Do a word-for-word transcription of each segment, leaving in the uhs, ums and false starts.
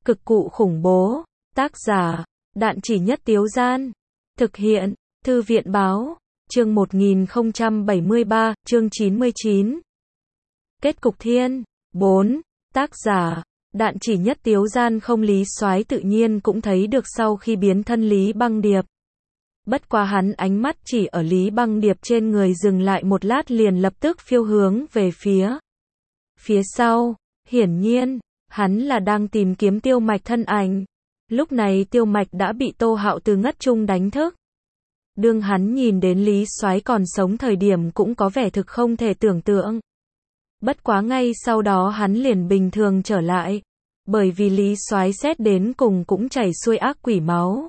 Cực cụ khủng bố. Tác giả, Đạn Chỉ Nhất Tiếu Gian. Thực hiện, Thư viện Báo. Chương một nghìn không trăm bảy mươi ba, chương chín mươi chín. Kết cục thiên. bốn. Tác giả, Đạn Chỉ Nhất Tiếu Gian. Không, Lý Soái tự nhiên cũng thấy được sau khi biến thân Lý Băng Điệp. Bất quá hắn ánh mắt chỉ ở Lý Băng Điệp trên người dừng lại một lát liền lập tức phiêu hướng về phía phía sau. Hiển nhiên, hắn là đang tìm kiếm Tiêu Mạch thân ảnh. Lúc này Tiêu Mạch đã bị Tô Hạo từ ngất trung đánh thức. Đương hắn nhìn đến Lý Soái còn sống thời điểm cũng có vẻ thực không thể tưởng tượng. Bất quá ngay sau đó hắn liền bình thường trở lại. Bởi vì Lý Soái xét đến cùng cũng chảy xuôi ác quỷ máu.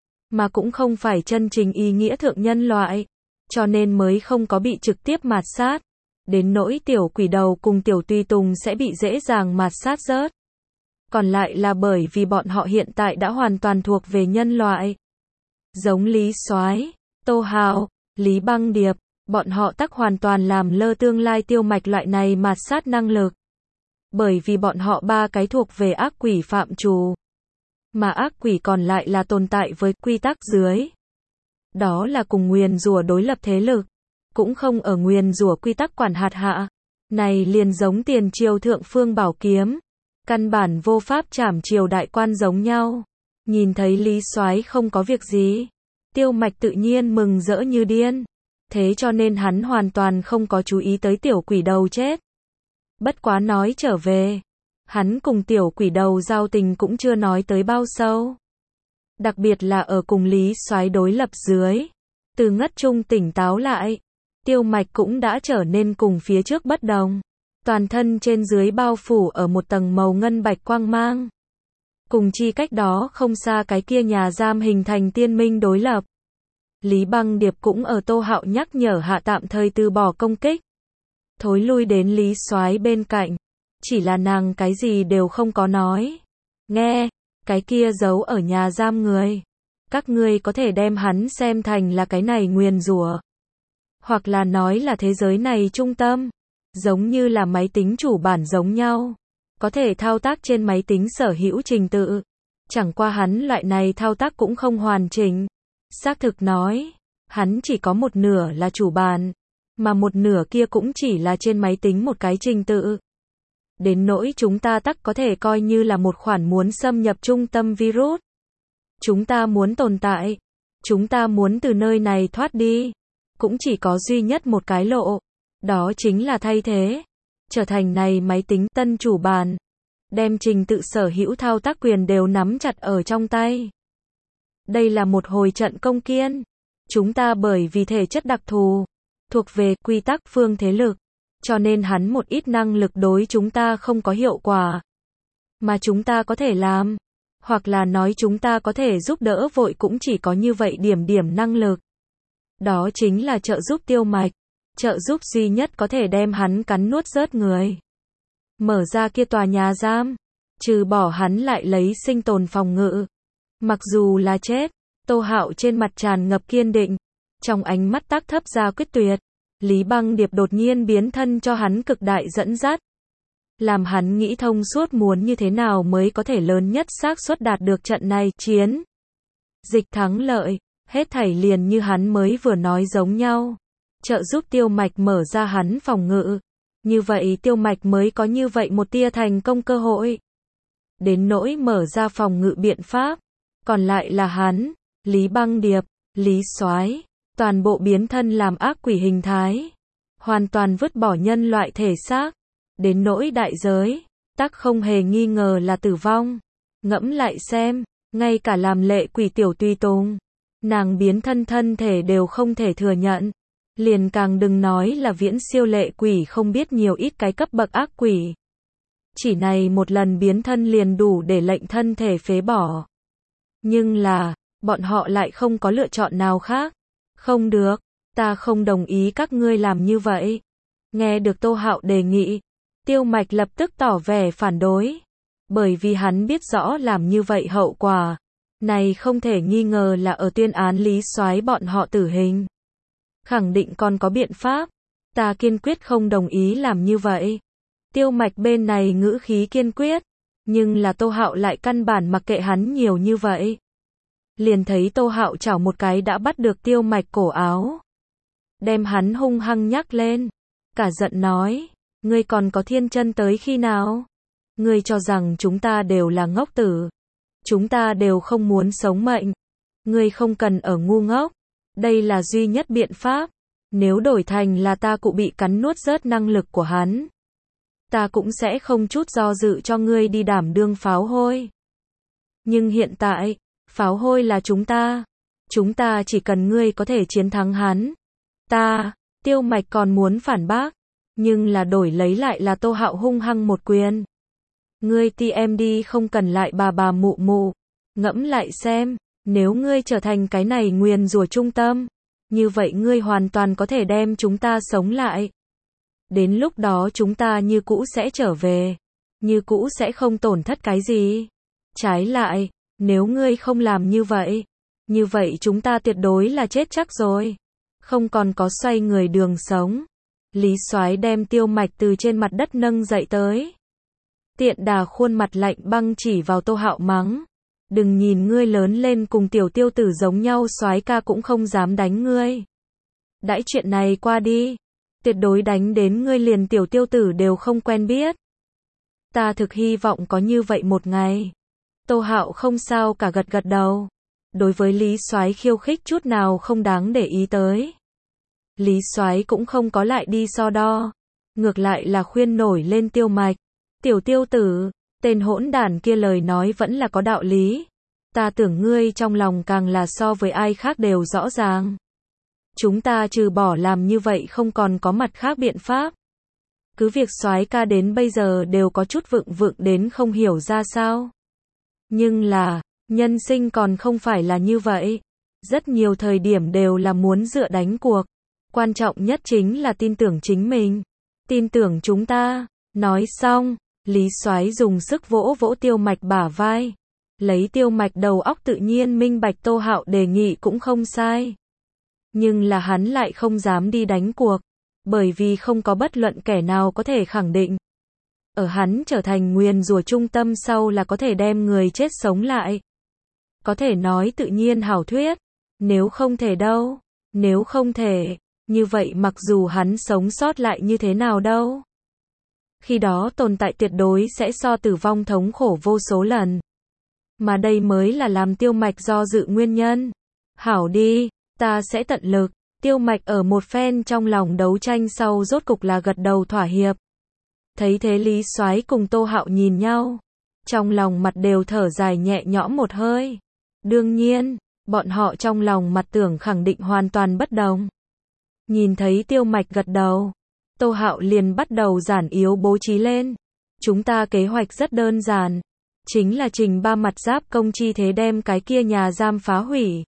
Mà cũng không phải chân chính ý nghĩa thượng nhân loại. Cho nên mới không có bị trực tiếp mạt sát. Đến nỗi tiểu quỷ đầu cùng tiểu tùy tùng sẽ bị dễ dàng mạt sát rớt. Còn lại là bởi vì bọn họ hiện tại đã hoàn toàn thuộc về nhân loại. Giống Lý Soái, Tô Hạo, Lý Băng Điệp, bọn họ tắc hoàn toàn làm lơ tương lai Tiêu Mạch loại này mạt sát năng lực. Bởi vì bọn họ ba cái thuộc về ác quỷ phạm trù. Mà ác quỷ còn lại là tồn tại với quy tắc dưới. Đó là cùng nguyền rủa đối lập thế lực. Cũng không ở nguyền rủa quy tắc quản hạt hạ. Này liền giống tiền triều thượng phương bảo kiếm. Căn bản vô pháp trảm triều đại quan giống nhau. Nhìn thấy Lý Soái không có việc gì. Tiêu Mạch tự nhiên mừng rỡ như điên. Thế cho nên hắn hoàn toàn không có chú ý tới tiểu quỷ đầu chết. Bất quá nói trở về. Hắn cùng tiểu quỷ đầu giao tình cũng chưa nói tới bao sâu. Đặc biệt là ở cùng Lý Soái đối lập dưới. Từ ngất trung tỉnh táo lại. Tiêu Mạch cũng đã trở nên cùng phía trước bất đồng. Toàn thân trên dưới bao phủ ở một tầng màu ngân bạch quang mang. Cùng chi cách đó không xa cái kia nhà giam hình thành tiên minh đối lập. Lý Băng Điệp cũng ở Tô Hạo nhắc nhở hạ tạm thời từ bỏ công kích. Thối lui đến Lý Soái bên cạnh. Chỉ là nàng cái gì đều không có nói. Nghe, cái kia giấu ở nhà giam người. Các ngươi có thể đem hắn xem thành là cái này nguyền rủa. Hoặc là nói là thế giới này trung tâm. Giống như là máy tính chủ bản giống nhau. Có thể thao tác trên máy tính sở hữu trình tự. Chẳng qua hắn loại này thao tác cũng không hoàn chỉnh. Xác thực nói, hắn chỉ có một nửa là chủ bản. Mà một nửa kia cũng chỉ là trên máy tính một cái trình tự. Đến nỗi chúng ta tắc có thể coi như là một khoản muốn xâm nhập trung tâm virus. Chúng ta muốn tồn tại. Chúng ta muốn từ nơi này thoát đi. Cũng chỉ có duy nhất một cái lộ. Đó chính là thay thế. Trở thành này máy tính tân chủ bản. Đem trình tự sở hữu thao tác quyền đều nắm chặt ở trong tay. Đây là một hồi trận công kiên. Chúng ta bởi vì thể chất đặc thù. Thuộc về quy tắc phương thế lực. Cho nên hắn một ít năng lực đối chúng ta không có hiệu quả. Mà chúng ta có thể làm. Hoặc là nói chúng ta có thể giúp đỡ vội cũng chỉ có như vậy điểm điểm năng lực. Đó chính là trợ giúp Tiêu Mạch. Trợ giúp duy nhất có thể đem hắn cắn nuốt rớt người. Mở ra kia tòa nhà giam. Trừ bỏ hắn lại lấy sinh tồn phòng ngự. Mặc dù là chết. Tô Hạo trên mặt tràn ngập kiên định. Trong ánh mắt tác thấp ra quyết tuyệt. Lý Băng Điệp đột nhiên biến thân cho hắn cực đại dẫn dắt. Làm hắn nghĩ thông suốt muốn như thế nào mới có thể lớn nhất xác suất đạt được trận này chiến. Dịch thắng lợi. Hết thảy liền như hắn mới vừa nói giống nhau. Trợ giúp Tiêu Mạch mở ra hắn phòng ngự. Như vậy Tiêu Mạch mới có như vậy một tia thành công cơ hội. Đến nỗi mở ra phòng ngự biện pháp. Còn lại là hắn, Lý Băng Điệp, Lý Soái, toàn bộ biến thân làm ác quỷ hình thái. Hoàn toàn vứt bỏ nhân loại thể xác. Đến nỗi đại giới, tắc không hề nghi ngờ là tử vong. Ngẫm lại xem, ngay cả làm lệ quỷ tiểu tùy tùng. Nàng biến thân thân thể đều không thể thừa nhận. Liền càng đừng nói là viễn siêu lệ quỷ không biết nhiều ít cái cấp bậc ác quỷ. Chỉ này một lần biến thân liền đủ để lệnh thân thể phế bỏ. Nhưng là, bọn họ lại không có lựa chọn nào khác. Không được, ta không đồng ý các ngươi làm như vậy. Nghe được Tô Hạo đề nghị, Tiêu Mạch lập tức tỏ vẻ phản đối. Bởi vì hắn biết rõ làm như vậy hậu quả. Này không thể nghi ngờ là ở tuyên án Lý Soái bọn họ tử hình. Khẳng định còn có biện pháp. Ta kiên quyết không đồng ý làm như vậy. Tiêu Mạch bên này ngữ khí kiên quyết. Nhưng là Tô Hạo lại căn bản mặc kệ hắn nhiều như vậy. Liền thấy Tô Hạo chảo một cái đã bắt được Tiêu Mạch cổ áo. Đem hắn hung hăng nhắc lên. Cả giận nói, ngươi còn có thiên chân tới khi nào? Ngươi cho rằng chúng ta đều là ngốc tử. Chúng ta đều không muốn sống mệnh. Ngươi không cần ở ngu ngốc. Đây là duy nhất biện pháp. Nếu đổi thành là ta cụ bị cắn nuốt rớt năng lực của hắn, ta cũng sẽ không chút do dự cho ngươi đi đảm đương pháo hôi. Nhưng hiện tại, pháo hôi là chúng ta. Chúng ta chỉ cần ngươi có thể chiến thắng hắn. Ta, Tiêu Mạch còn muốn phản bác, nhưng là đổi lấy lại là Tô Hạo hung hăng một quyền. Ngươi ti em đi không cần lại bà bà mụ mụ. Ngẫm lại xem, nếu ngươi trở thành cái này nguyền rủa trung tâm, như vậy ngươi hoàn toàn có thể đem chúng ta sống lại. Đến lúc đó chúng ta như cũ sẽ trở về. Như cũ sẽ không tổn thất cái gì. Trái lại, nếu ngươi không làm như vậy, như vậy chúng ta tuyệt đối là chết chắc rồi. Không còn có xoay người đường sống. Lý Soái đem Tiêu Mạch từ trên mặt đất nâng dậy tới. Tiện đà khuôn mặt lạnh băng chỉ vào Tô Hạo mắng. Đừng nhìn ngươi lớn lên cùng tiểu tiêu tử giống nhau, soái ca cũng không dám đánh ngươi. Đãi chuyện này qua đi, tuyệt đối đánh đến ngươi liền tiểu tiêu tử đều không quen biết. Ta thực hy vọng có như vậy một ngày. Tô Hạo không sao cả gật gật đầu. Đối với Lý Soái khiêu khích chút nào không đáng để ý tới. Lý Soái cũng không có lại đi so đo, ngược lại là khuyên nổi lên Tiêu Mạch. Tiểu tiêu tử, tên hỗn đản kia lời nói vẫn là có đạo lý. Ta tưởng ngươi trong lòng càng là so với ai khác đều rõ ràng. Chúng ta trừ bỏ làm như vậy không còn có mặt khác biện pháp. Cứ việc soái ca đến bây giờ đều có chút vựng vựng đến không hiểu ra sao. Nhưng là, nhân sinh còn không phải là như vậy. Rất nhiều thời điểm đều là muốn dựa đánh cuộc. Quan trọng nhất chính là tin tưởng chính mình. Tin tưởng chúng ta. Nói xong, Lý Soái dùng sức vỗ vỗ Tiêu Mạch bả vai. Lấy Tiêu Mạch đầu óc tự nhiên minh bạch Tô Hạo đề nghị cũng không sai. Nhưng là hắn lại không dám đi đánh cuộc. Bởi vì không có bất luận kẻ nào có thể khẳng định. Ở hắn trở thành nguyền rủa trung tâm sau là có thể đem người chết sống lại. Có thể nói tự nhiên hảo thuyết. Nếu không thể đâu. Nếu không thể, như vậy mặc dù hắn sống sót lại như thế nào đâu. Khi đó tồn tại tuyệt đối sẽ so tử vong thống khổ vô số lần. Mà đây mới là làm Tiêu Mạch do dự nguyên nhân. Hảo đi, ta sẽ tận lực. Tiêu Mạch ở một phen trong lòng đấu tranh sau rốt cục là gật đầu thỏa hiệp. Thấy thế Lý Soái cùng Tô Hạo nhìn nhau. Trong lòng mặt đều thở dài nhẹ nhõm một hơi. Đương nhiên, bọn họ trong lòng mặt tưởng khẳng định hoàn toàn bất đồng. Nhìn thấy Tiêu Mạch gật đầu, Tô Hạo liền bắt đầu giản yếu bố trí lên. Chúng ta kế hoạch rất đơn giản. Chính là trình ba mặt giáp công chi thế đem cái kia nhà giam phá hủy.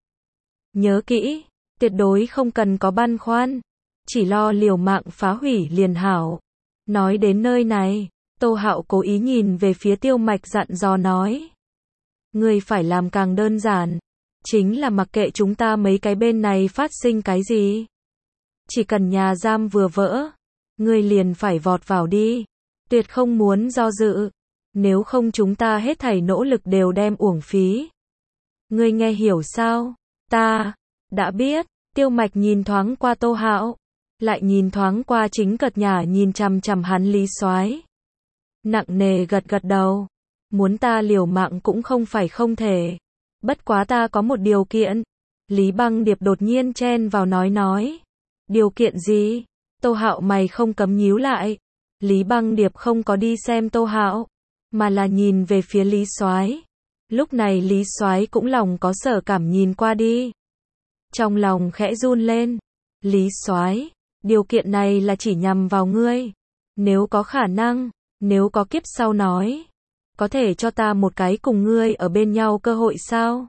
Nhớ kỹ, tuyệt đối không cần có băn khoăn. Chỉ lo liều mạng phá hủy liền hảo. Nói đến nơi này, Tô Hạo cố ý nhìn về phía Tiêu Mạch dặn dò nói. Ngươi phải làm càng đơn giản. Chính là mặc kệ chúng ta mấy cái bên này phát sinh cái gì. Chỉ cần nhà giam vừa vỡ, ngươi liền phải vọt vào đi. Tuyệt không muốn do dự. Nếu không chúng ta hết thảy nỗ lực đều đem uổng phí. Ngươi nghe hiểu sao? Ta đã biết. Tiêu Mạch nhìn thoáng qua Tô Hạo, lại nhìn thoáng qua chính cật nhà nhìn chằm chằm hắn Lý Soái. Nặng nề gật gật đầu. Muốn ta liều mạng cũng không phải không thể. Bất quá ta có một điều kiện. Lý Băng Điệp đột nhiên chen vào nói nói. Điều kiện gì? Tô Hạo mày không cấm nhíu lại. Lý Băng Điệp không có đi xem Tô Hạo, mà là nhìn về phía Lý Soái. Lúc này Lý Soái cũng lòng có sở cảm nhìn qua đi. Trong lòng khẽ run lên. Lý Soái, điều kiện này là chỉ nhằm vào ngươi. Nếu có khả năng, nếu có kiếp sau nói, có thể cho ta một cái cùng ngươi ở bên nhau cơ hội sao?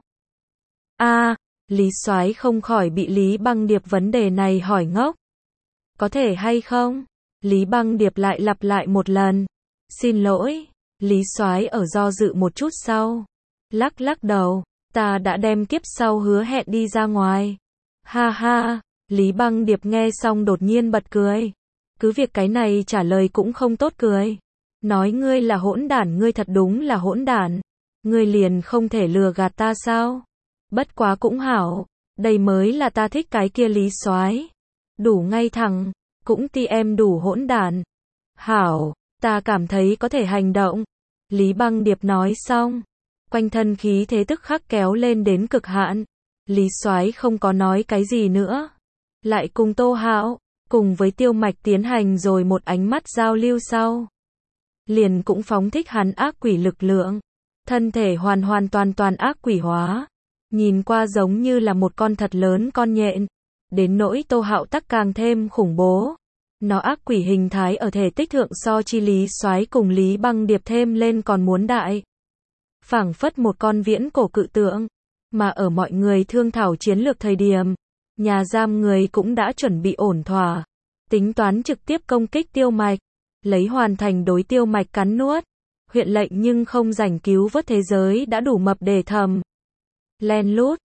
A, à, Lý Soái không khỏi bị Lý Băng Điệp vấn đề này hỏi ngốc. Có thể hay không? Lý Băng Điệp lại lặp lại một lần. Xin lỗi. Lý Soái ở do dự một chút sau, lắc lắc đầu. Ta đã đem kiếp sau hứa hẹn đi ra ngoài. Ha ha. Lý Băng Điệp nghe xong đột nhiên bật cười. Cứ việc cái này trả lời cũng không tốt cười. Nói ngươi là hỗn đản, ngươi thật đúng là hỗn đản. Ngươi liền không thể lừa gạt ta sao? Bất quá cũng hảo, đây mới là ta thích cái kia Lý Soái. Đủ ngay thẳng, cũng ti em đủ hỗn đản. Hảo, ta cảm thấy có thể hành động. Lý Băng Điệp nói xong, quanh thân khí thế tức khắc kéo lên đến cực hạn. Lý Soái không có nói cái gì nữa, lại cùng Tô Hạo, cùng với Tiêu Mạch tiến hành rồi một ánh mắt giao lưu sau. Liền cũng phóng thích hắn ác quỷ lực lượng, thân thể hoàn hoàn toàn toàn ác quỷ hóa, nhìn qua giống như là một con thật lớn con nhện, đến nỗi Tô Hạo tắc càng thêm khủng bố. Nó ác quỷ hình thái ở thể tích thượng so chi Lý Soái cùng Lý Băng Điệp thêm lên còn muốn đại. Phảng phất một con viễn cổ cự tượng, mà ở mọi người thương thảo chiến lược thời điểm, nhà giam người cũng đã chuẩn bị ổn thỏa, tính toán trực tiếp công kích Tiêu Mạch, lấy hoàn thành đối Tiêu Mạch cắn nuốt. Huyện lệnh nhưng không rảnh cứu vớt thế giới đã đủ mập để thầm. Len lút,